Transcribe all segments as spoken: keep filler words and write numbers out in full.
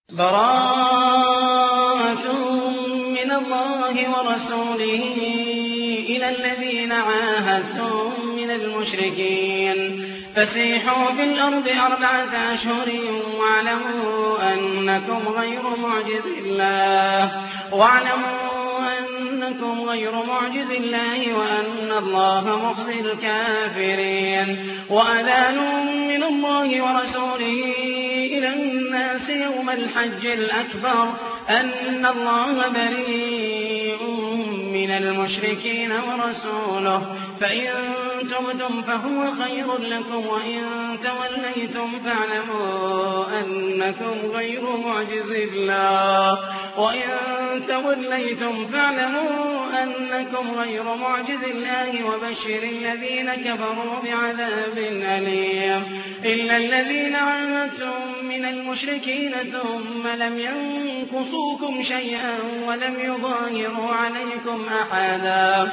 براءة من الله ورسوله إلى الذين عاهدتم من المشركين فسيحوا في الأرض أربعة أشهر واعلموا أنكم غير معجز الله واعلموا أنكم غير معجز الله وأن الله مخزي الكافرين وأذان من الله ورسوله إلى الناس يوم الحج الأكبر أن الله بريء من المشركين ورسوله فإن تبتم فهو خير لكم وإن توليتم فاعلموا أنكم غير معجز الله وإن توليتم فاعلموا أنكم غير معجز الله وبشر الذين كفروا بعذاب أليم إلا الذين عاهدتم من المشركين ثم لم ينقصوكم شيئا ولم يظاهروا عليكم أحدا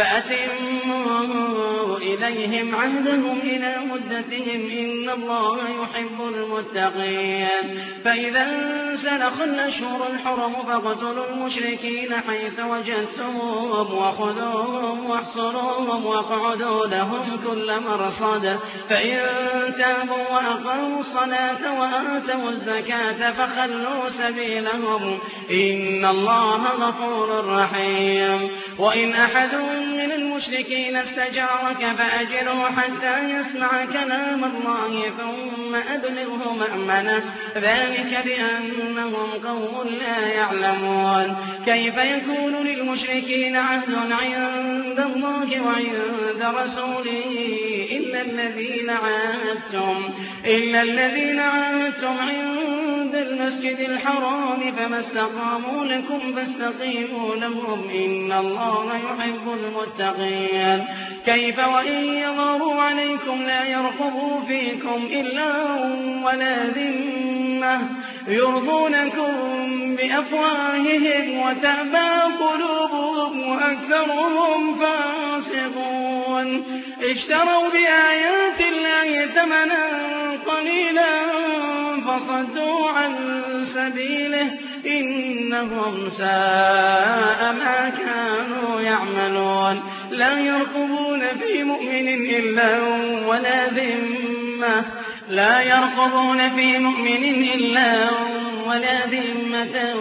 فأتموا إليهم عهدهم إلى مدتهم إن الله يحب المتقين فإذا انسلخ الأشهر الحرم فاقتلوا المشركين حيث وجدتموهم وخذوهم واحصروهم واقعدوا لهم كل مرصد فإن تابوا وأقاموا الصلاة وآتوا الزكاة فخلوا سبيلهم إن الله غفور رحيم وإن أحد من المشركين استجارك فأجره حتى يسمع كلام الله ثم أبلغه مأمنه ذلك بأنهم قوم لا يعلمون كيف يكون للمشركين عهد عند الله وعند رسوله إلا الذين عاهدتم إلا الذين عاهدتم عند المسجد الحرام فما استقاموا لكم فاستقيموا لهم إن الله يحب المتقين كيف وإن يظهروا عليكم لا يرقبوا فيكم إلا ولا ذمة يرضونكم بأفواههم وتأبى قلوبهم وأكثرهم فاسقون اشتروا بآيات الله ثمنا قليلا فصدوا عن سبيله إنهم ساء ما كانوا يعملون لا يرقبون في مؤمن إلا ولا ذمة لا يرقبون في مؤمن إلا ولا ذمة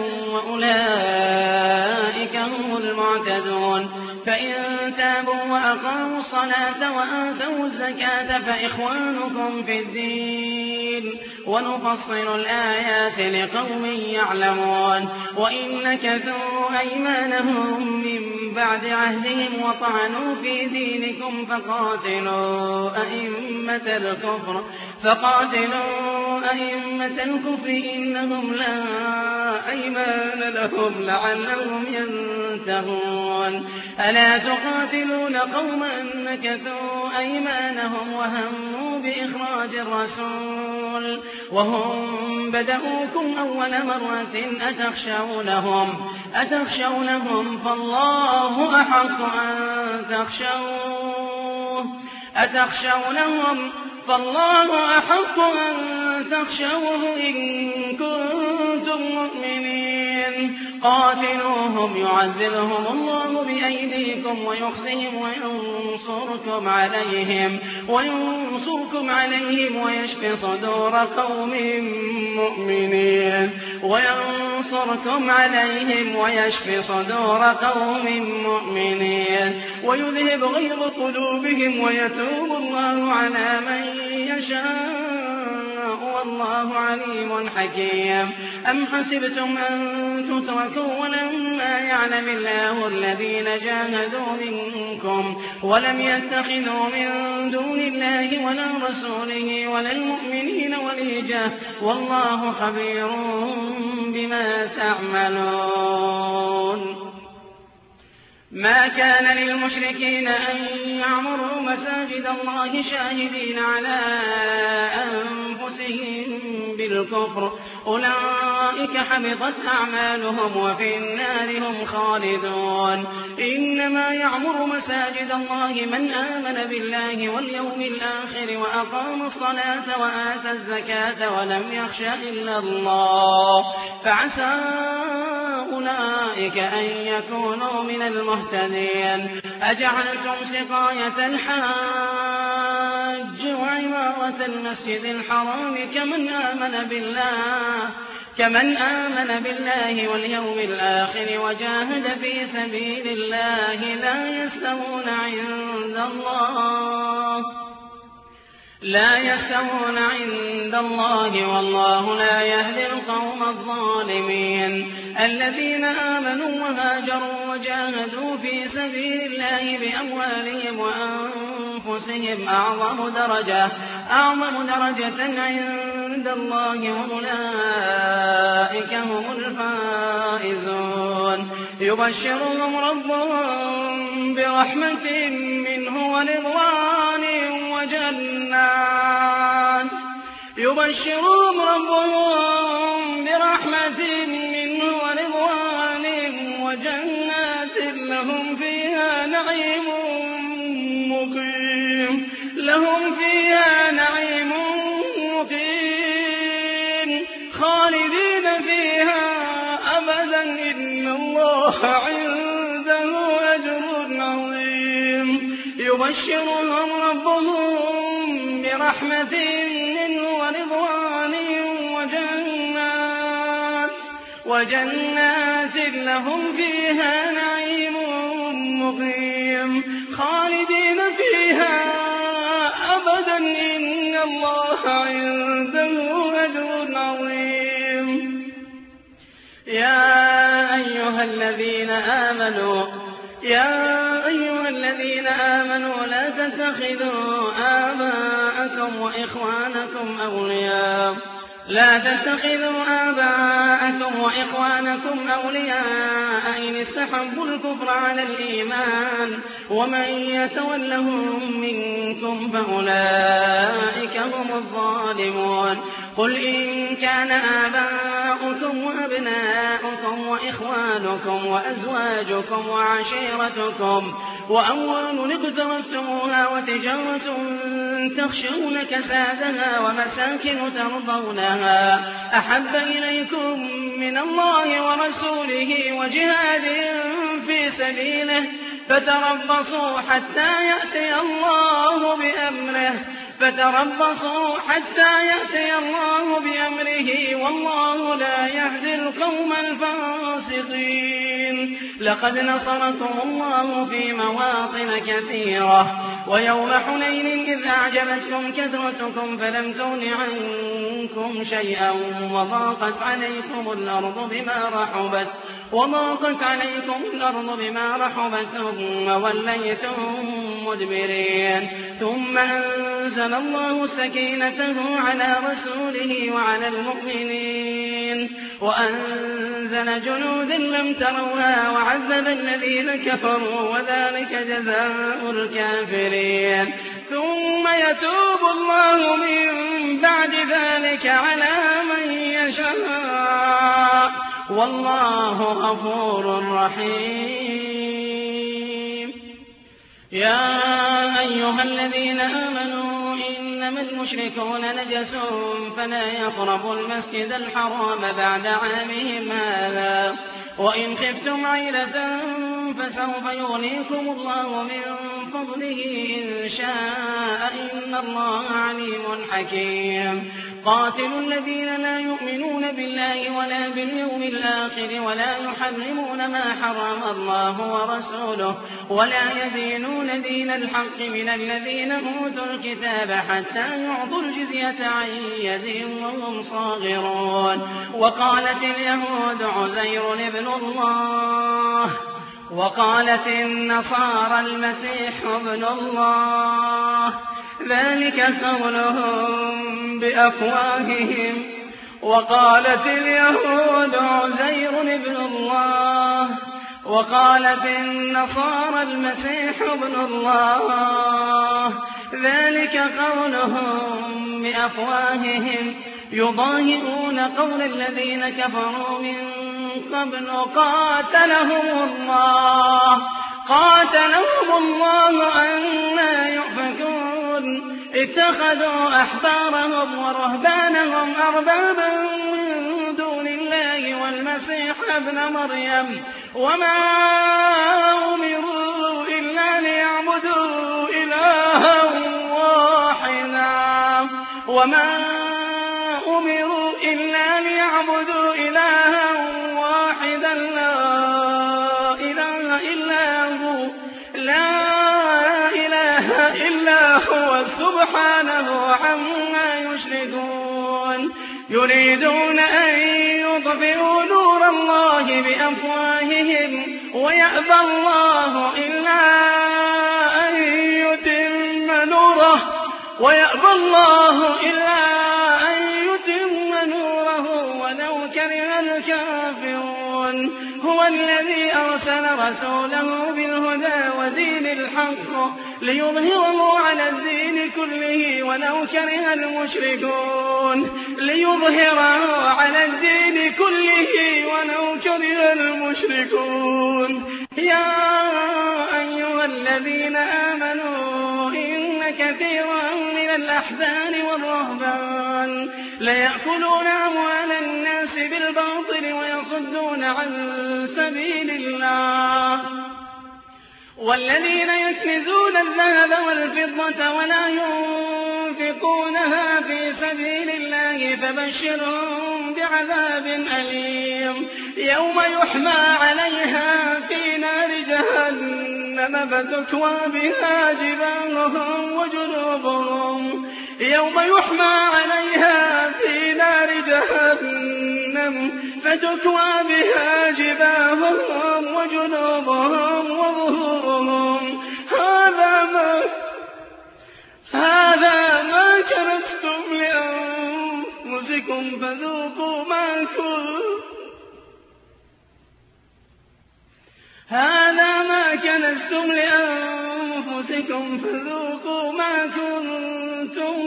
وأولئك هم المعتدون فإن تابوا وأقاموا الصلاة وآتوا الزكاة فإخوانكم في الدين ونفصل الآيات لقوم يعلمون وإن نكثوا أيمانهم من بعد عهدهم وطعنوا في دينكم فقاتلوا أئمة الكفر فقاتلوا أئمة الكفر إنهم لا أيمان لهم لعلهم ينتهون ألا تقاتلون قوما نكثوا أيمانهم وهموا بإخراج الرسول وهم بدأوكم أول مرة أتخشونهم أتخشونهم فالله أحق أن تخشوه أتخشونهم فالله أحق أن تخشوه إن كنتم مؤمنين قاتلوهم يعذبهم الله بأيديكم ويخزهم وينصركم عليهم وينصركم عليهم ويشفي صدور قوم مؤمنين وينصركم عليهم ويشفي صدور قوم مؤمنين ويذهب غيظ قلوبهم ويتوب الله على من يشاء والله عليم حكيم أم حسبتم أن تتركوا ولما يعلم الله الذين جاهدوا منكم ولم يتخذوا من دون الله ولا رسوله ولا المؤمنين وليجة والله خبير بما تعملون ما كان للمشركين أن يعمروا مساجد الله شاهدين على أنفسهم أنفسهم بالكفر أولئك حبطت أعمالهم وفي النار هم خالدون. إنما يعمر مساجد الله من آمن بالله واليوم الآخر وأقام الصلاة وآتى الزكاة ولم يخش إلا الله فعسى أولئك أن يكونوا من المهتدين. أجعلتم سقاية الحاج وعمارة المسجد الحرام كمن آمن بالله كمن آمن بالله واليوم الآخر وجاهد في سبيل الله لا يستوون عند الله لا يستوون عند الله والله لا يهدي القوم الظالمين. الذين آمنوا وهاجروا وجاهدوا في سبيل الله بأموالهم وأنفسهم أعظم درجة أعظم درجة عند الله وأولئك هم الفائزون. يبشرهم ربهم برحمة منه ورضوان وجنات يبشرهم ربهم برحمة منه ورضوان وجنات لهم فيها نعيم مقيم لهم فيها نعيم مقيم خالدين فيها أبدا إن الله عنده أجر عظيم. يبشرهم ربهم برحمة منه ورضوان وجنات وجنات لهم فيها نعيم مقيم خالدين فيها أبدا إن الله عنده أجر عظيم. يا أيها الذين آمنوا يا أيها الذين آمنوا لا تتخذوا آباءكم وإخوانكم أولياء لا تتخذوا آباءكم وإخوانكم أولياء إن استحبوا الكفر على الإيمان ومن يتولهم منكم فأولئك هم الظالمون. قل إن كان آباؤكم وأبناؤكم وإخوانكم وأزواجكم وعشيرتكم وأموال اقترفتموها وتجارة تخشون كسادها ومساكن ترضونها أحب إليكم من الله ورسوله وجهاد في سبيله فتربصوا حتى يأتي الله بأمره فتربصوا حتى يأتي الله بأمره والله لا يهدي القوم الفاسقين. لقد نصركم الله في مواطن كثيرة ويوم حنين إذ أعجبتكم كثرتكم فلم تغن عنكم شيئا وضاقت عليكم الأرض بما رحبت وضاقت عليكم الأرض بما رحبت ثم وليتم مدبرين. ثم أنزل الله سكينته على رسوله وعلى المؤمنين وأنزل جنود لم تروها وعذب الذين كفروا وذلك جزاء الكافرين. ثم يتوب الله من بعد ذلك على من يشاء والله غفور رحيم. يا أيها الذين آمنوا إنما المشركون نجس فلا يقربوا المسجد الحرام بعد عامهم هذا وإن خفتم عيلة فسوف يغنيكم الله من فضله إن شاء إن الله عليم حكيم. قاتلوا الذين لا يؤمنون بالله ولا باليوم الآخر ولا يحرمون ما حرم الله ورسوله ولا يدينون دين الحق من الذين أوتوا الكتاب حتى يعطوا الجزية عن يد وهم صاغرون. وقالت اليهود عزير ابن الله وقالت النصارى المسيح ابن الله ذلك قولهم بأفواههم وقالت اليهود عزير ابن الله وقالت النصارى المسيح ابن الله ذلك قولهم بأفواههم يضاهئون قول الذين كفروا من قبل قاتلهم الله قاتلهم الله أنى يؤفكون اتخذوا أحبارهم ورهبانهم أربابا من دون الله والمسيح ابن مريم وما أمروا إلا ليعبدوا إلها واحدا وما أمروا إلا ليعبدوا إلها واحدا لا إله إلا هو لا إله إلا هو سبحانه عما يشركون يريدون أن يطفئوا نور الله بأفواههم ويأبى الله إلا أن يتم نوره ويأبى الله إلا أن يتم نوره ولو كره الكافرون هو الذي أرسل رسوله بالهدى ودين الحق ليظهره على الدين كله ولو كره المشركون ليظهره على الدين كله ولو كره المشركون يا أيها الذين آمنوا إن كثيرا من الأحبار والرهبان ليأكلون أموال الناس بالباطل ويصدون عن سبيل الله والذين يكنزون الذهب والفضة ولا ينفقونها في سبيل الله فبشرهم بعذاب أليم يوم يحمى عليها في نار جهنم فتكوى بها جباههم وجنوبهم يوم يحمى عليها في نار جهنم فتكوى بها جباههم وجنوبهم وظهورهم هذا ما هذا ما كنزتم لأنفسكم فذوقوا ما كنتم هذا ما كنزتم لأنفسكم فذوقوا ما كنتم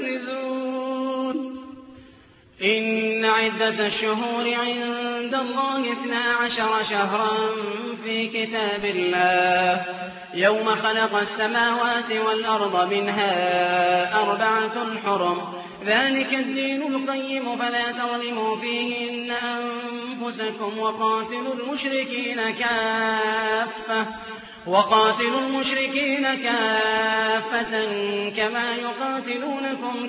تكنزون إن عدة الشهور عند الله اثنا عشر شهرا في كتاب الله يوم خلق السماوات والأرض منها أربعة حرم ذلك الدين القيم فلا تظلموا فيهن أنفسكم وقاتلوا المشركين كافة وقاتلوا المشركين كافة كما يقاتلونكم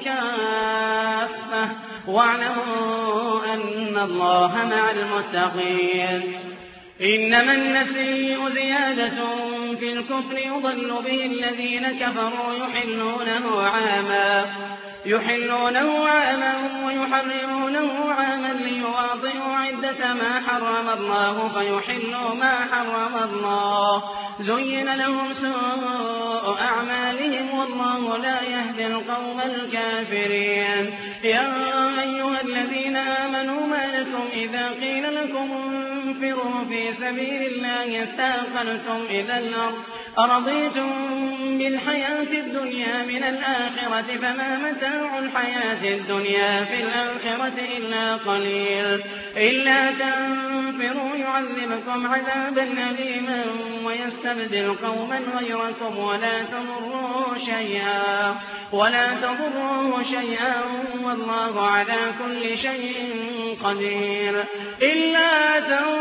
كافة واعلموا أن الله مع المتقين إنما النسيء زيادة في الكفر يضل به الذين كفروا يحلونه عاما يحلونه عاما ويحرمونه عاما ليواطئوا عدة ما حرم الله فيحلوا ما حرم الله زين لهم سوء أعمالهم والله لا يهدي القوم الكافرين يا أيها الذين آمنوا ما لكم إذا قيل لكم انفروا في سبيل الله اثاقلتم إلى الأرض أرضيتم بالحياة الدنيا من الآخرة فما متاع الحياة الدنيا في الآخرة إلا قليل إلا تنفروا يعذبكم عذابا أليما ويستبدل قوما غيركم ولا تضروه شيئا ولا تضروه شيئا والله على كل شيء قدير إلا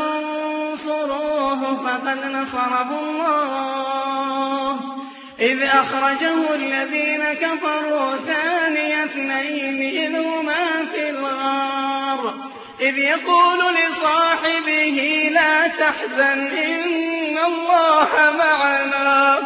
تنصروه فقد نصره الله إذ أخرجه الذين كفروا ثاني اثنين إذ هما في الغار إذ يقول لصاحبه لا تحزن إن الله معنا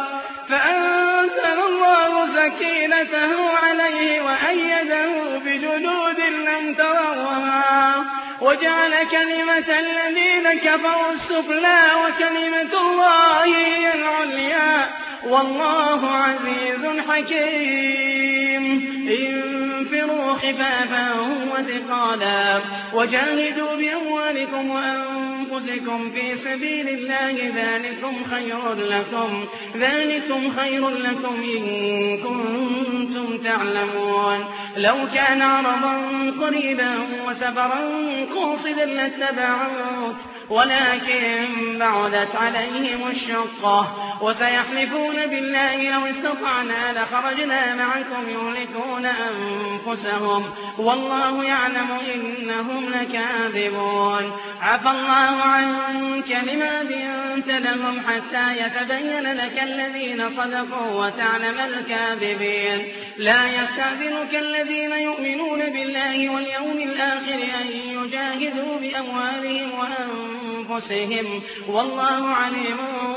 فأنزل الله سكينته عليه وأيده بجنود لم تروها وجعل كلمة الذين كفروا السفلى وكلمة الله هي العليا والله عزيز حكيم انفروا خفافا وثقالا وجاهدوا بأموالكم وأنفسكم في سبيل الله ذلكم خير لكم ذلكم خير لكم إن كنتم تعلمون لو كان عرضا قريبا وسفرا قاصدا لاتبعوك ولكن بعدت عليهم الشقة وسيحلفون بالله لو استطعنا لخرجنا معكم يهلكون أنفسهم والله يعلم إنهم لكاذبون عفى الله عنك لما أذنت لهم حتى يتبين لك الذين صدقوا وتعلم الكاذبين لا يستأذنك الذين يؤمنون بالله واليوم الآخر أن يجاهدوا بأموالهم وأنفسهم والله عليم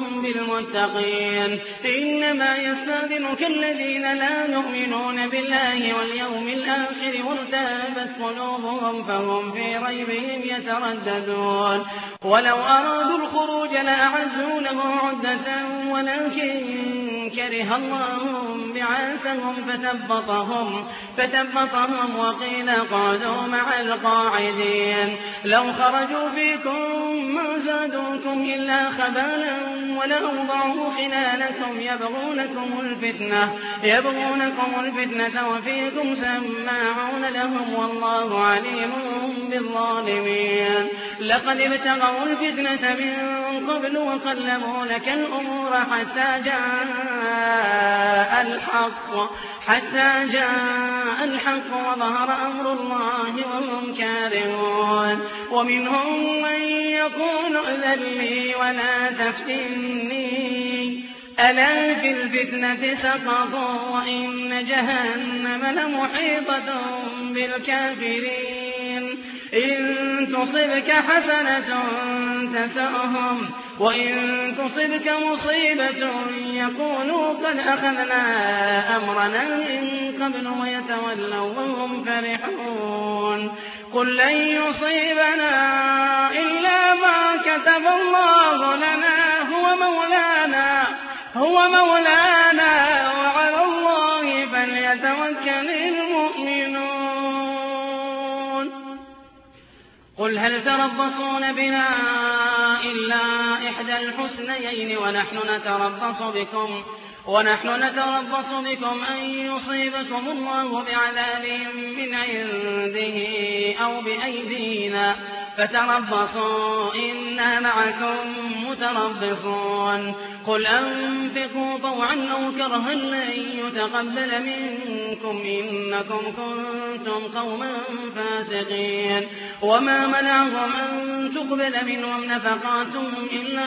بالمتقين إنما يستأذنك الذين لا يؤمنون بالله واليوم الآخر وارتابت قلوبهم فهم في ريبهم يترددون ولو أرادوا الخروج لأعزوا له عدة ولكن كره الله بعاثهم فتبطهم, فتبطهم وقيل قعدوا مع القاعدين لو خرجوا فيكم ما زادوكم إلا خبالا ولأوضعوا خلالكم يبغونكم الفتنة, يبغونكم الفتنة وفيكم سماعون لهم والله عليم بالظالمين لقد ابتغوا الفتنة من قبل وقلبوا لك الأمور حتى جاء الحق حتى جاء الحق وظهر أمر الله وهم كارهون ومنهم من يقول ائذن لي ولا تفتني ألا في الفتنة سقطوا وإن جهنم لمحيطة بالكافرين إن تصبك حسنة تسؤهم وإن تصبك مصيبة يقولوا قد أخذنا أمرنا من قبل ويتولوا وهم فرحون قل لن يصيبنا إلا ما كتب الله لنا هو مولانا هو مولانا وعلى الله فليتوكل المؤمنون قل هل تربصون بنا إلا إحدى الحسنيين ونحن نتربص بكم ونحن نتربص بكم أن يصيبكم الله بعذاب من عنده أو بأيدينا فتربصوا إنا معكم متربصون قل أنفقوا طوعا أو كرها لن يتقبل منكم إنكم كنتم قوما فاسقين وما منعهم أن تقبل منهم نفقاتهم إلا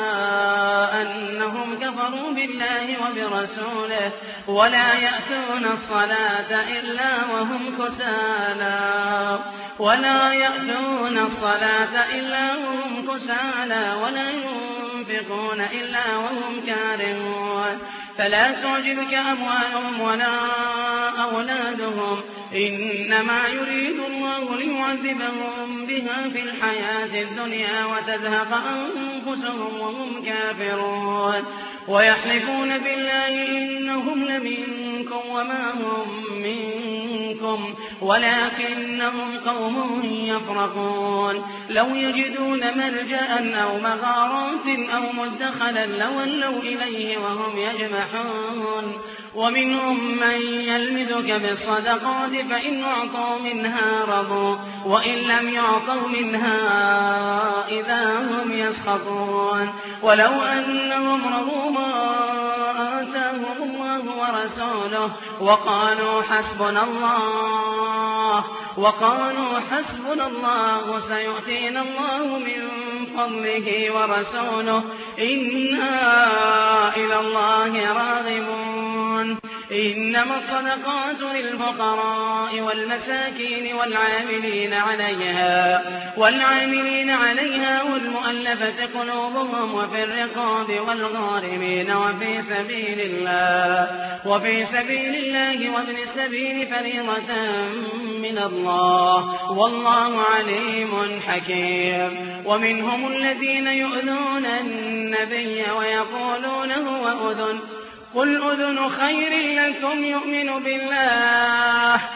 أنهم كفروا بالله وبرسوله ولا يأتون الصلاة إلا وهم كسالى ولا يأتون الصلاة إلا وهم كسالى ولا ينفقون إلا وهم كارهون فلا تعجبك أموالهم ولا أولادهم إنما يريد الله ليعذبهم بها في الحياة الدنيا وتزهق أنفسهم وهم كافرون ويحلفون بالله إنهم لمنكم وما هم منكم ولكنهم قوم يفرقون لو يجدون ملجأ أو مغارات أو مدخلا لولوا إليه وهم يجمحون ومنهم من يلمزك بالصدقات فإن أعطوا منها رضوا وإن لم يعطوا منها إذا هم يسخطون ولو أنهم رضوا ما آتاهم الله ورسوله وقالوا حسبنا الله وقالوا حسبنا الله سيؤتينا الله من فضله ورسوله إنا إلى الله راغبون إنما الصدقات للفقراء والمساكين والعاملين عليها والعاملين عليها والمؤلفة قلوبهم وفي الرقاب والغارمين وفي سبيل الله وفي سبيل الله وابن السبيل فريضة من الله والله عليم حكيم ومنهم الذين يؤذون النبي ويقولون هو أذن قل أذن خير لكم يؤمن بالله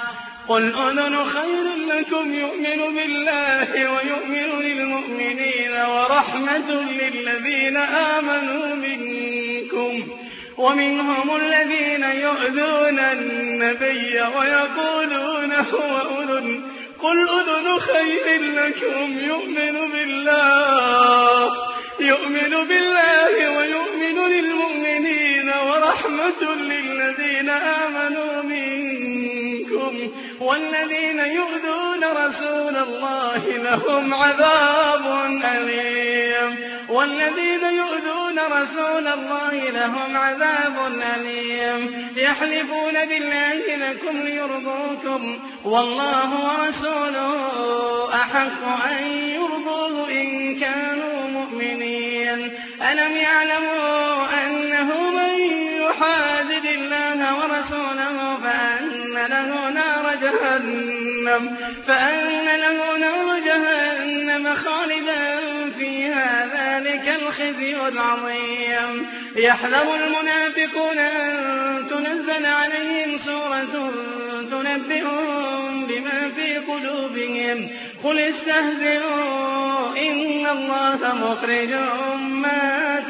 قل أذن خير لكم يؤمن بالله ويؤمن للمؤمنين ورحمة للذين آمنوا منكم ومنهم الذين يؤذون النبي ويقولون هو أذن قل أذن خير لكم يؤمن بالله يؤمن بالله ويؤمن للمؤمنين ورحمة للذين آمنوا منكم والذين يؤذون رسول الله لهم عذاب أليم والذين يؤذون رسول الله لهم عذاب أليم يحلفون بالله لكم ليرضوكم والله ورسوله أحق أن يرضوه إن كانوا مؤمنين ألم يعلموا أنه من يحادد الله ورسوله فأن له نار جهنم فأن له نار جهنم خالدا فيها ذلك الخزي العظيم يحذر المنافقون أن تنزل عليهم سورة تنبئهم بما في قلوبهم قل استهزئوا إن الله مخرج ما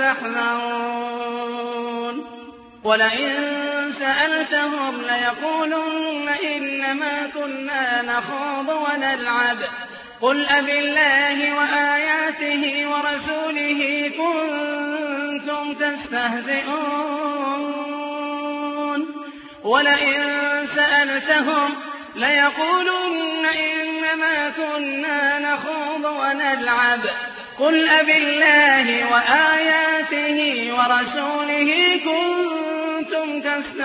تحذرون ولئن سألتهم ليقولن إنما كنا نخوض ونلعب قل أبالله وآياته ورسوله كنتم تستهزئون ولئن سألتهم ليقولن إنما كنا نخوض ونلعب قل أبالله وآياته ورسوله كنتم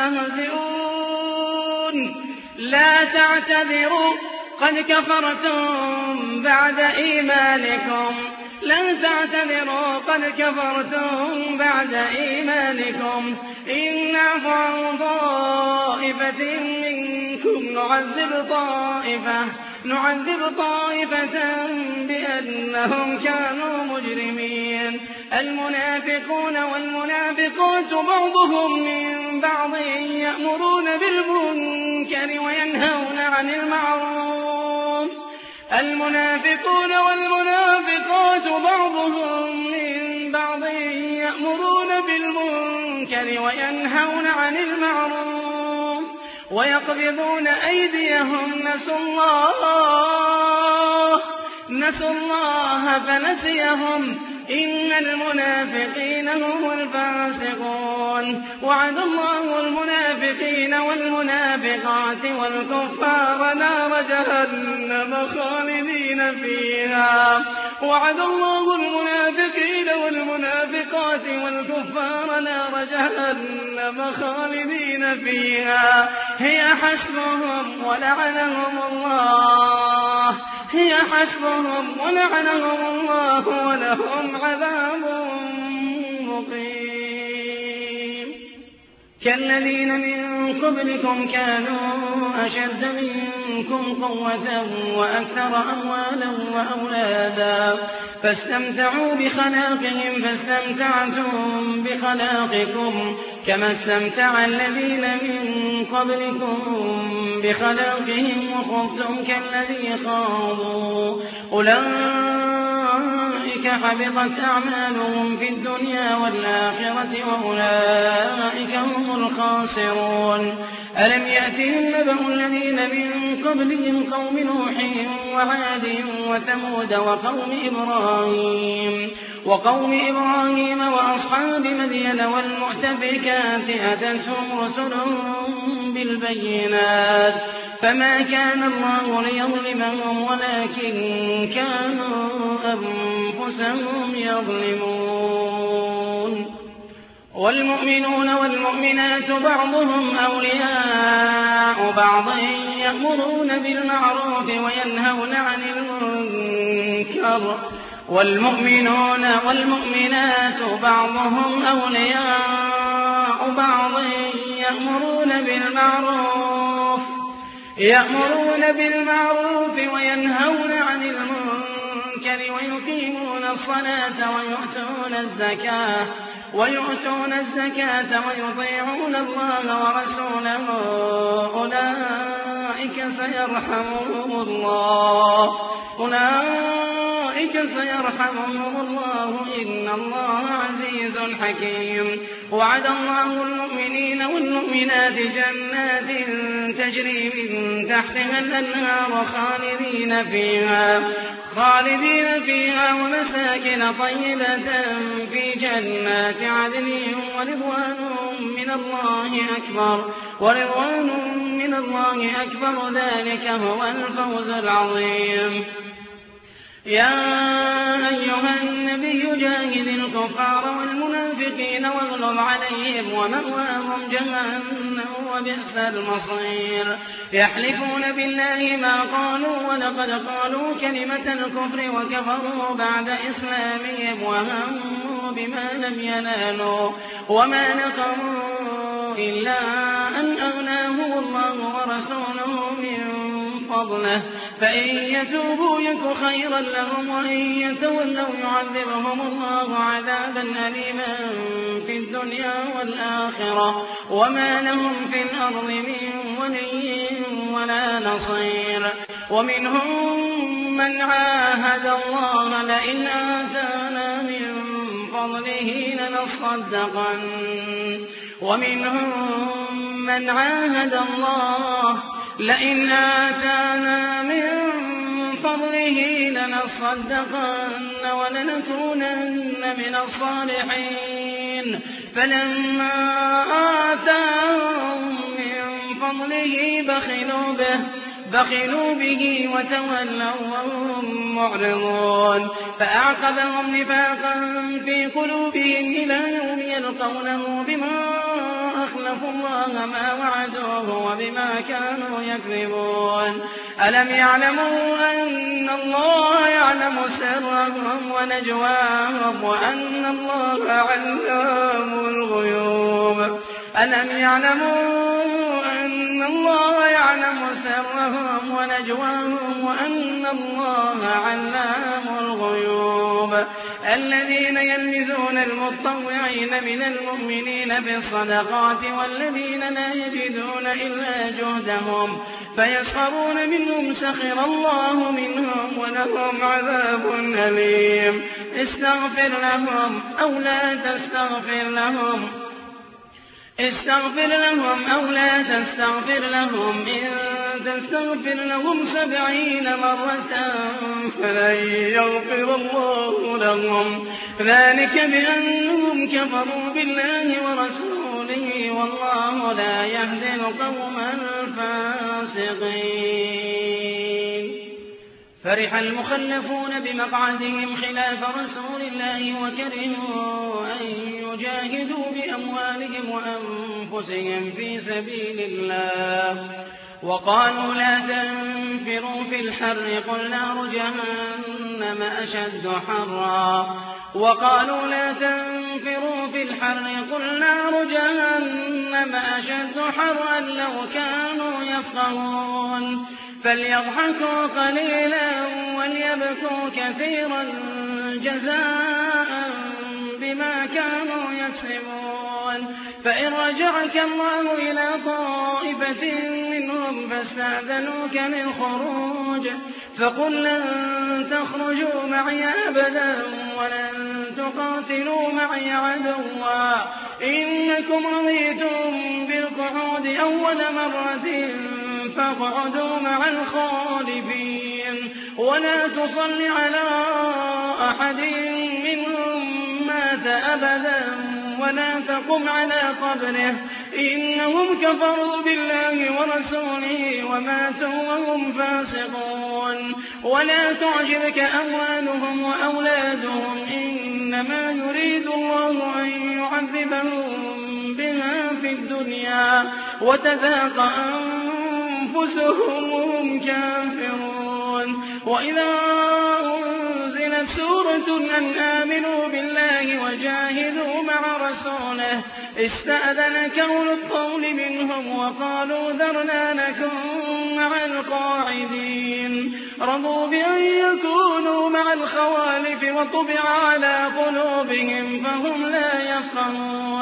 تستهزئون لا تعتذروا قد كفرتم بعد إيمانكم لن تعتذروا قد كفرتم بعد إيمانكم إن نعفو عن طائفة منكم نعذب طائفة نعذب طائفة بأنهم كانوا مجرمين المنافقون والمنافقات بعضهم من بعض يأمرون بالمنكر وينهون عن المعروف المنافقون والمنافقات بعضهم من بعض يأمرون بالمنكر وينهون عن المعروف ويقبضون أيديهم نسوا الله نسوا الله فنسيهم إن المنافقين هم الفاسقون وعد الله المنافقين والمنافقات والكفار نار جهنم خالدين فيها وعد الله المنافقين والمنافقات والكفار نار جهنم خالدين فيها هي حسبهم ولعنهم الله هي حسبهم ولعنهم الله ولهم عذاب مقيم كالذين من قبلكم كانوا أشد منكم قوة وأكثر أموالا وأولادا فاستمتعوا بخلاقهم فاستمتعتم بخلاقكم كما استمتع الذين من قبلكم بخلاقهم وخضتم كالذي خاضوا أولئك حبطت أعمالهم في الدنيا والآخرة وأولئك هم الخاسرون ألم يأتهم نبأ الذين من قبلهم قوم نوح وعاد وثمود وقوم إبراهيم وقوم إبراهيم وأصحاب مدين والمؤتفكات أتتهم رسلهم بالبينات فما كان الله ليظلمهم ولكن كانوا أنفسهم يظلمون والمؤمنون والمؤمنات بعضهم أولياء بعض يأمرون بالمعروف وينهون عن المنكر والمؤمنون والمؤمنات بعضهم أولياء بعض يأمرون بالمعروف يأمرون بالمعروف وينهون عن المنكر ويقيمون الصلاة ويؤتون الزكاة ويؤتون الزكاة ويطيعون الله ورسوله أولئك أولئك سيرحمهم الله أولئك سيرحمهم الله إن الله عزيز حكيم وعد الله المؤمنين والمؤمنات جنات تجري من تحتها الأنهار خالدين فيها خالدين فيها ومساكن طيبة في جنات عدن ورضوان من الله أكبر ورضوان من الله أكبر ذلك هو الفوز العظيم يا أيها النبي جاهد الكفار والمنافقين واغلظ عليهم ومأواهم جهنم وبئس المصير يحلفون بالله ما قالوا ولقد قالوا كلمة الكفر وكفروا بعد إسلامهم وهموا بما لم ينالوا وما نقموا إلا أن أغناهم الله ورسوله من فضله فإن يتوبوا يك خيرا لهم وإن يتولوا يعذبهم الله عذابا أليما في الدنيا والآخرة وما لهم في الأرض من ولي ولا نصير ومنهم من عاهد الله لئن آتانا من فضله لنصدقن ومنهم من عاهد الله لئن آتانا من فضله لنصدقن ولنكونن من الصالحين فلما آتاهم من فضله بخلوا به بخلوا به وتولوا وهم معرضون فأعقبهم نفاقا في قلوبهم إلى يوم يلقونه بما أخلفوا الله ما وعدوه وبما كانوا يكذبون ألم يعلموا أن الله يعلم سرهم ونجواهم وأن الله علام الغيوب ألم يعلموا أن الله يعلم سرهم ونجواهم وأن الله علام الغيوب الذين يلمزون المتطوعين من المؤمنين بالصدقات والذين لا يجدون إلا جهدهم فيسخرون منهم سخر الله منهم ولهم عذاب أليم استغفر لهم أو لا تستغفر لهم استغفر لهم أو لا تستغفر لهم إن تستغفر لهم سبعين مرة فلن يغفر الله لهم ذلك بأنهم كفروا بالله ورسوله والله لا يهدي القوم الفاسقين فرح المخلفون بمقعدهم خلاف رسول الله وكرهوا أن يجاهدوا بأموالهم وأنفسهم في سبيل الله وقالوا لا تنفروا في الحر قل نار جهنم أشد حرا وقالوا لا تنفروا في الحر قل نار جهنم أشد حرا لو كانوا يفقهون فليضحكوا قليلا وليبكوا كثيرا جزاء بما كانوا يكسبون فإن رجعك الله إلى طائفة منهم فاستأذنوك للخروج فقل لن تخرجوا معي أبدا ولن تقاتلوا معي عدوا إنكم رضيتم بالقعود أول مرة فاقعدوا مع الخالفين ولا تصل على أحد منهم مات أبدا ولا تقم على قبره إنهم كفروا بالله ورسوله وماتوا وهم فاسقون ولا تعجبك أموالهم وأولادهم إنما يريد الله أن يعذبهم بها في الدنيا وتذاق أنفسهم وهم كافرون وإذا أنزلت سورة أن آمنوا بالله وجاهدوا مع رسوله استأذنك أولو الطول منهم وقالوا ذرنا نكن مع القاعدين رضوا بأن يكونوا مع الخوالف وطبع على قلوبهم فهم لا يفقهون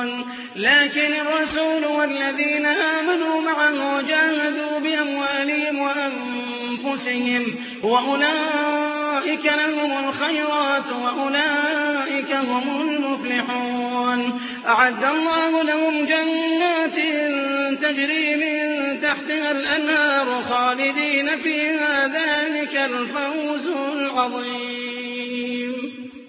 لكن الرسول والذين آمنوا معه جاهدوا بأموالهم وأنفسهم وأولئك لهم الخيرات وأولئك هم المفلحون. أعد الله لهم جنات تجري من تحتها الأنهار خالدين فيها ذلك الفوز العظيم.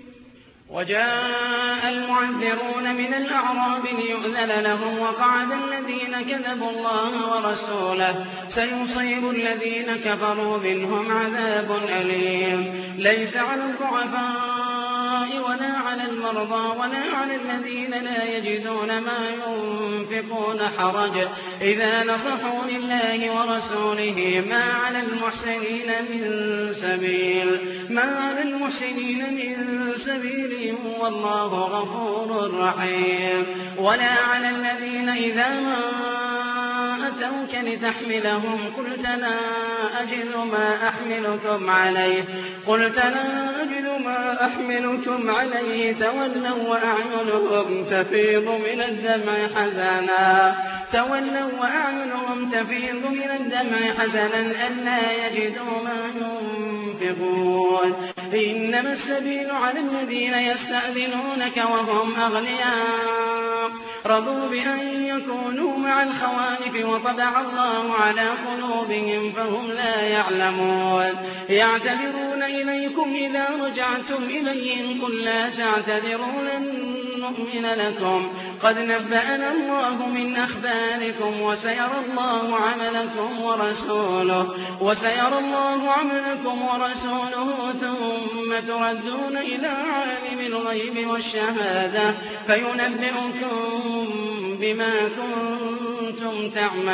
وجاء المعذرون من الأعراب ليؤذن لهم وقعد الذين كذبوا الله ورسوله سيصيب الذين كفروا منهم عذاب أليم. ليس على الضعفاء ولا على المرضى ولا على الذين لا يجدون ما ينفقون حرج إذا نصحوا لله ورسوله ما على المحسنين من سبيل ما على المحسنين من سبيل والله غفور رحيم. ولا على الذين إذا ما أتوك لتحملهم قلت لا أجد ما أحملكم عليه قلت لا أجد ما أحملكم عليه تولوا وأعينهم تفيض من الدمع حزنا تولوا وأعينهم تفيض من الدمع حزنا ألا يجدوا ما ينفقون. إنما السبيل على الذين يستأذنونك وهم أغنياء رضوا بأن يكونوا مع الخوالف وطبع الله على قلوبهم فهم لا يعلمون. يعتذرون إليكم إذا رجعتم إليهم قل لا تعتذروا لن نؤمن لكم قد نبأنا الله من أخباركم وسيرى الله عملكم ورسوله وسيرى الله عملكم ورسوله ثم تردون إلى عالم الغيب والشهادة فينبئكم بما كنتم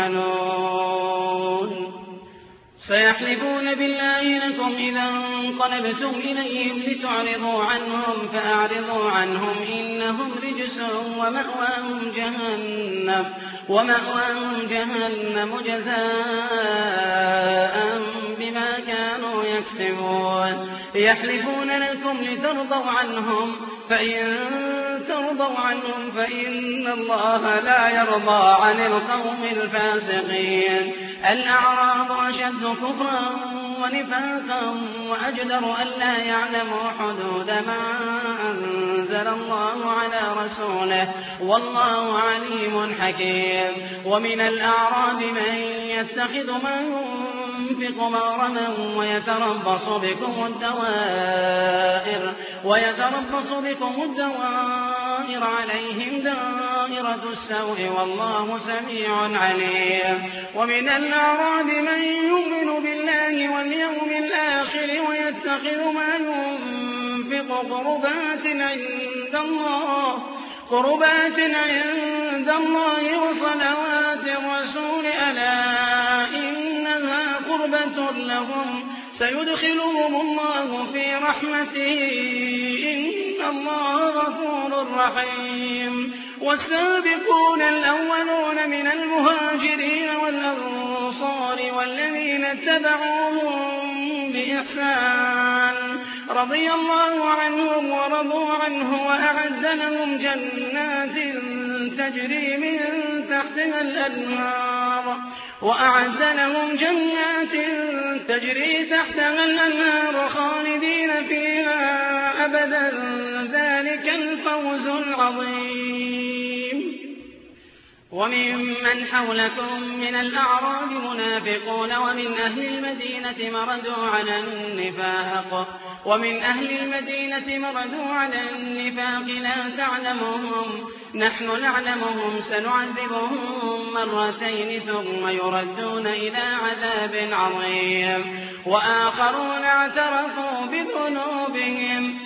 تعملون. سيحلفون بالله لكم إذا انقلبتم إليهم لتعرضوا عنهم فأعرضوا عنهم إنهم رجس ومأواهم جهنم ومأواهم جهنم جزاء بما كانوا يكسبون. يحلفون لكم لترضوا عنهم فإن ترضوا عنهم فإن الله لا يرضى عن القوم الفاسقين. الأعراب أشد كفرا ونفاقا وأجدر ألا يعلموا حدود ما أنزل الله على رسوله والله عليم حكيم. ومن الأعراب من يتخذ ما ينفق مغرما ويتربص بكم الدوائر ويتربص بكم الدوائر عليهم دائرة السوء والله سميع عليم. ومن الأعراب من يؤمن بالله واليوم الآخر ويتخذ ما ينفق قربات عند الله قربات عند الله وصلوات الرسول ألا إنها قربة لهم سيدخلهم الله في رحمته إن الله غفور رحيم. والسابقون الأولون من المهاجرين والأنصار والذين اتبعوهم بإحسان رضي الله عنهم ورضوا عنه وأعد لهم جنات تجري من تحتها الأنهار وأعد لهم جنات تجري تحتها الأنهار خالدين فيها أبدا ذلك الفوز العظيم. وممن حولكم من الأعراب منافقون ومن أهل المدينة مردوا على النفاق ومن أهل المدينة مردوا على النفاق لا تعلمهم نحن نعلمهم سنعذبهم مرتين ثم يردون إلى عذاب عظيم. وآخرون اعترفوا بذنوبهم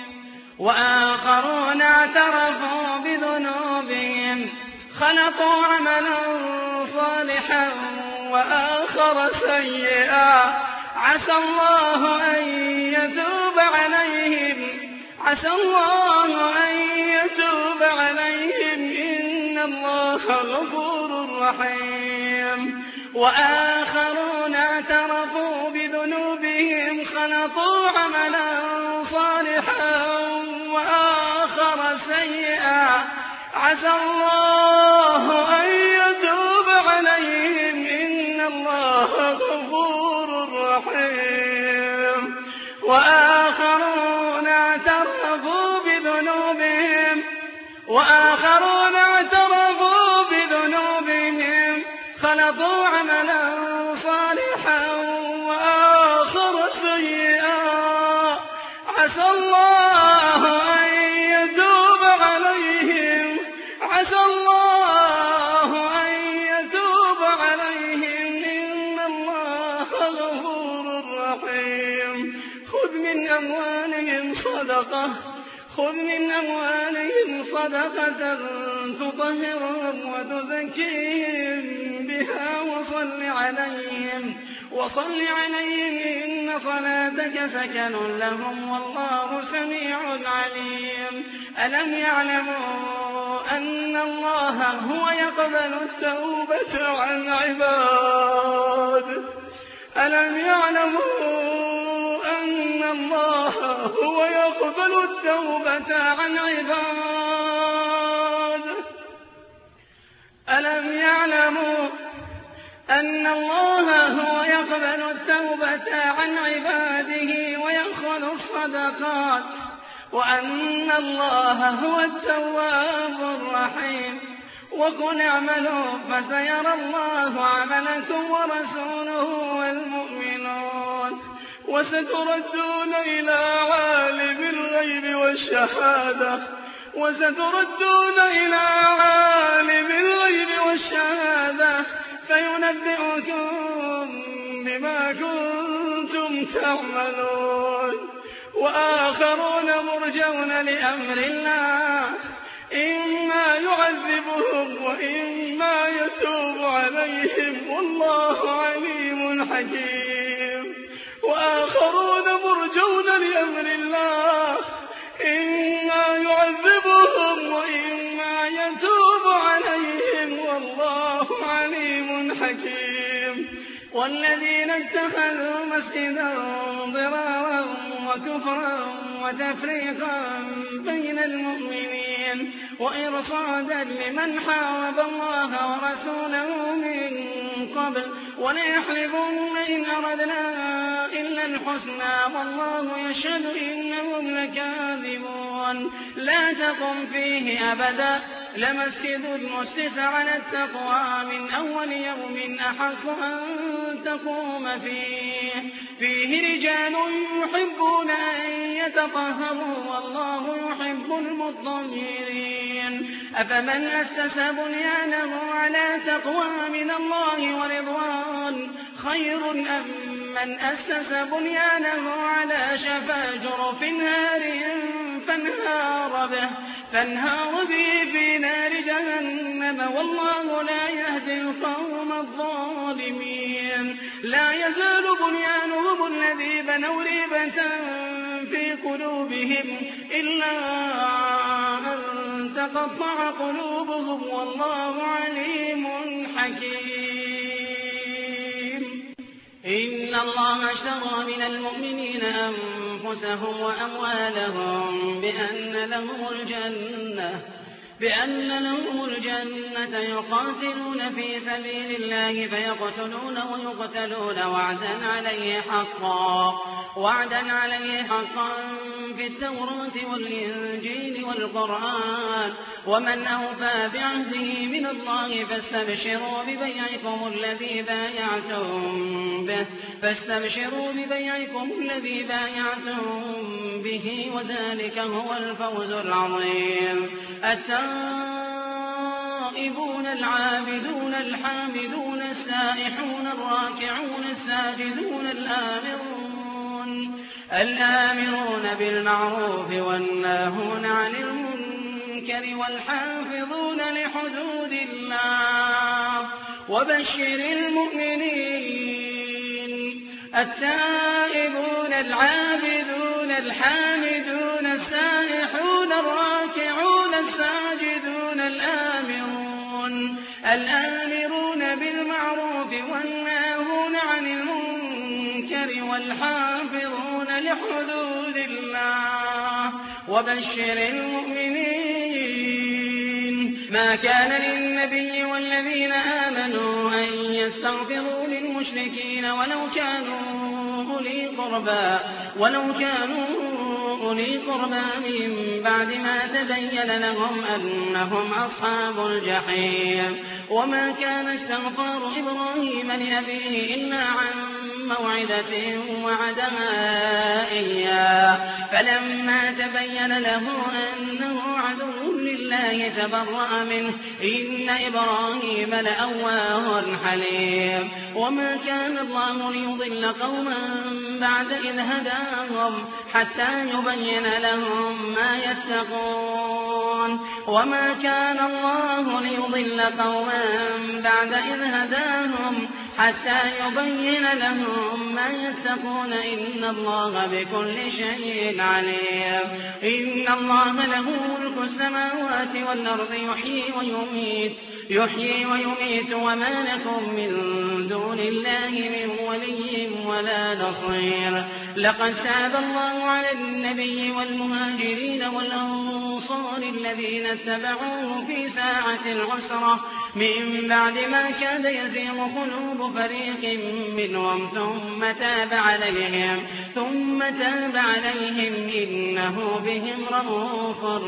وآخرون اعترفوا بذنوبهم خلقوا عملا صالحا وآخر سيئا عسى الله أن يتوب عليهم عسى الله أن يتوب عليهم إن الله غفور رحيم. وآخرون اعترفوا بذنوبهم خلقوا عملا صالحا وآخر سيئا عسى الله أن يتوب عليهم إن الله غفور رحيم وآخرون اعترفوا بذنوبهم وآخرون اعترفوا بذنوبهم خلطوا عملا صالحا وآخر سيئا عسى الله أن يتوب عليهم عسى الله أن يتوب عليهم إن الله غفور رحيم خذ من أموالهم صدقة خذ من أموالهم صدقة تطهرهم وتزكيهم بها وصل عليهم وصل عليهم إن صلاتك سكن لهم والله سميع عليم ألم يعلموا أن الله هو يقبل التوبة عن عباد ألم يعلموا أن الله هو يقبل التوبة عن عباد ألم يعلموا أن الله هو يقبل التوبة عن عباده ويأخذ الصدقات وأن الله هو التواب الرحيم وقل اعملوا فسيرى الله عملكم ورسوله والمؤمنون وستردون إلى عالم الغيب والشهادة وستردون إلى عالم الغيب والشهادة فينبئكم بما كنتم تعملون وآخرون مرجون لأمر الله إما يعذبهم وإما يتوب عليهم والله عليم حكيم وآخرون مرجون لأمر الله إما يعذبهم وإما يتوب عليهم والله عليم حكيم والذين اتخذوا مسجدا ضرارا وكفرا وتفريقا بين المؤمنين وإرصادا لمن حارب الله ورسوله من قبل وليحلفن إن أردنا إلا الحسنى والله يشهد إنهم لكاذبون لا تقم فيه أبدا لمسجد أسس على التقوى من أول يوم أحق أن تقوم فيه فيه رجال يحبون أن يتطهروا والله يحب المطهرين أفمن أسس بنيانه على تقوى من الله ورضوان خير أم من أسس بنيانه على شفا جرف نار فانهار به فانهار به في نار جهنم والله لا يهدي القوم الظالمين لا يزال بنيانهم الذي بنوا ريبة في قلوبهم إلا أن تقطع قلوبهم والله عليم حكيم إن الله اشترى من المؤمنين أنفسهم وأموالهم بأن لهم الجنة بأن لهم الجنة يقاتلون في سبيل الله فيقتلون ويقتلون وعدا عليه حقا وعدا عليه حقا في التوراة والإنجيل والقرآن ومن أوفى بعهده من الله فاستبشروا ببيعكم الذي بايعتم به فاستبشروا ببيعكم الذي بايعتم به وذلك هو الفوز العظيم التائبون العابدون الحامدون السائحون الراكعون الساجدون الآمرون الآمرون بالمعروف والناهون عن المنكر والحافظون لحدود الله وبشر المؤمنين التائبون العابدون الحامدون السائحون الراكعون الساجدون الآمرون الآمرون بالمعروف والناهون عن المنكر والحافظون لحدود الله وبشر المؤمنين ما كان للنبي والذين آمنوا أن يستغفروا للمشركين ولو كانوا أولي قربى ولو كانوا أولي قربى من بعد ما تبين لهم أنهم أصحاب الجحيم وما كان استغفار إبراهيم لأبيه إلا عن موعدة وعدها إياه فلما تبين له أنه عدو لله تبرأ منه إن إبراهيم لأواه حليم وما كان الله ليضل قوما بعد إذ هداهم حتى يبين لهم ما يتقون وما كان الله ليضل قوما بعد إذ هداهم حتى يبين لهم ما يتقون إن الله بكل شيء عليم إن الله له ملك السماوات والأرض يحيي ويميت يحيي ويميت وما لكم من دون الله من ولي ولا نصير لقد تاب الله على النبي والمهاجرين والأنصار الذين اتبعوه في ساعة العسرة من بعد ما كاد يزيغ قلوب فريق منهم ثم تاب عليهم ثم تاب عليهم إنه بهم رءوف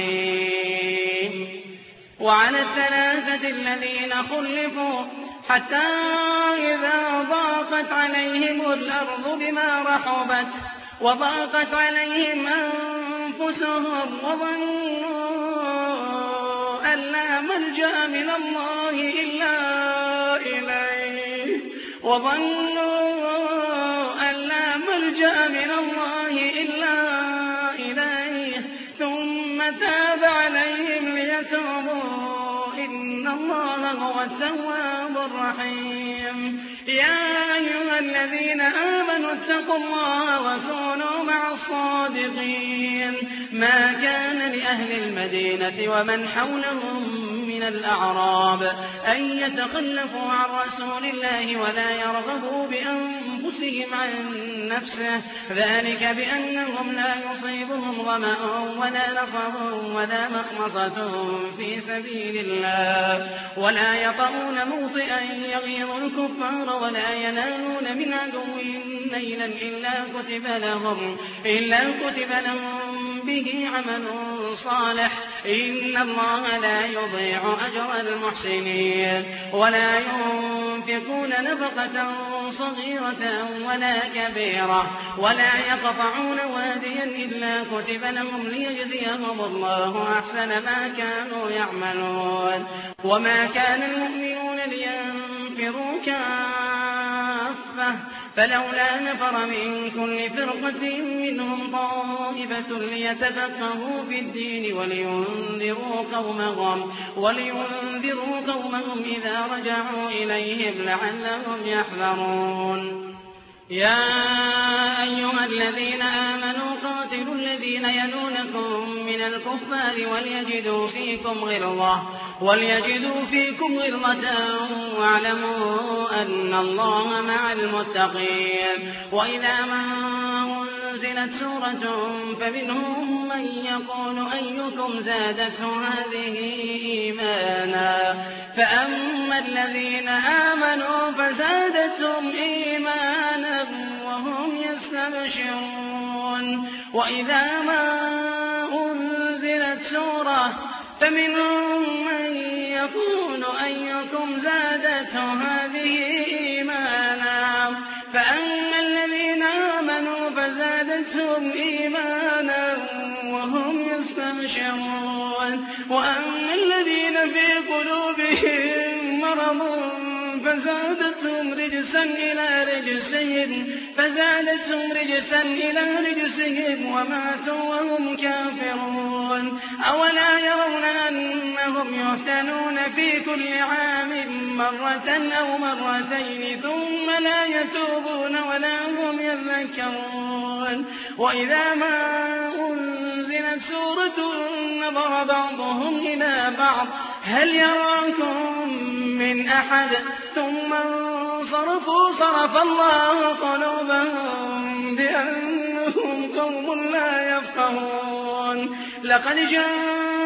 رحيم وعلى الثلاثة الذين خلفوا حتى إذا ضاقت عليهم الأرض بما رحبت وضاقت عليهم أنفسهم وظنوا أن لا ملجأ من الله إلا إليه وظنوا أن لا ملجأ من الله إلا إليه ثم تاب عليهم ليتوبوا إن الله هو التواب الرحيم يا أيها الذين آمنوا اتقوا الله وكونوا مع الصادقين ما كان لأهل المدينة ومن حولهم من الأعراب أن يتخلفوا عن رسول الله ولا يرغبوا بأنفسهم عن نفسه ذلك بأنهم لا يصيبهم ظمأ ولا نصب ولا مخمصة في سبيل الله ولا يطعون موطئا يغيظ الكفار ولا ينالون من عدو نيلا إلا كتب لهم, إلا كتب لهم به عمل صالح إن الله لا يضيع أجر المحسنين ولا ينفقون نفقة صغيرة ولا كبيرة ولا يقطعون واديا إلا كتب لهم ليجزيهم الله أحسن ما كانوا يعملون وما كان المؤمنون لينفروا كافة فلولا نفر من كل فرقة منهم طائفة ليتفقهوا في الدين ولينذروا قومهم, ولينذروا قومهم إذا رجعوا إليهم لعلهم يحذرون يا أيها الذين آمنوا قاتلوا الذين يلونكم من الكفار وليجدوا فيكم غلظة وليجدوا فيكم غلظة واعلموا أن الله مع المتقين وإذا ما أنزلت سورة فمنهم من يقول أيكم زادته هذه إيمانا فأما الذين آمنوا فزادتهم إيمانا وهم يستبشرون وإذا ما أنزلت سورة فمنهم من يقول أيكم زادته هذه إيمانا فأما الذين آمنوا فزادتهم إيمانا وهم يستبشرون وأما الذين في قلوبهم مرض فزادتهم رجسا إلى رجسهم فزادتهم رجسا إلى رجسهم وماتوا وهم كافرون أولا يرون أنهم يفتنون في كل عام مرة أو مرتين ثم لا يتوبون ولا هم يذكرون وإذا ما أنزلت سورة نظر بعضهم إلى بعض هل يراكم من أحد ثم انصرفوا صرف الله قلوبهم بأنهم قوم لا يفقهون لقد جاء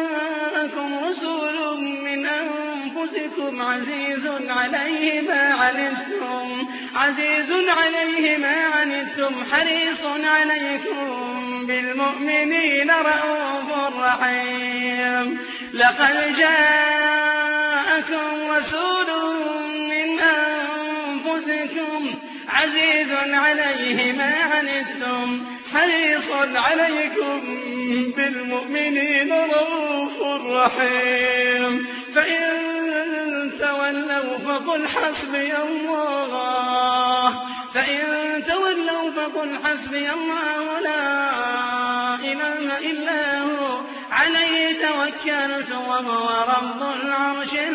جاءكم رسول من أنفسكم عزيز عليه ما عنتم عزيز عليه ما عنتم حريص عليكم بالمؤمنين رءوف رحيم لقد جاءكم رسول من أنفسكم عزيز عليه ما عنتم حريص عليكم بالمؤمنين رءوف رحيم فإن تولوا فقل حسبي الله فإن تولوا فقل حسبي الله ولا إله إلا هو عليه توكلت وهو رب العرش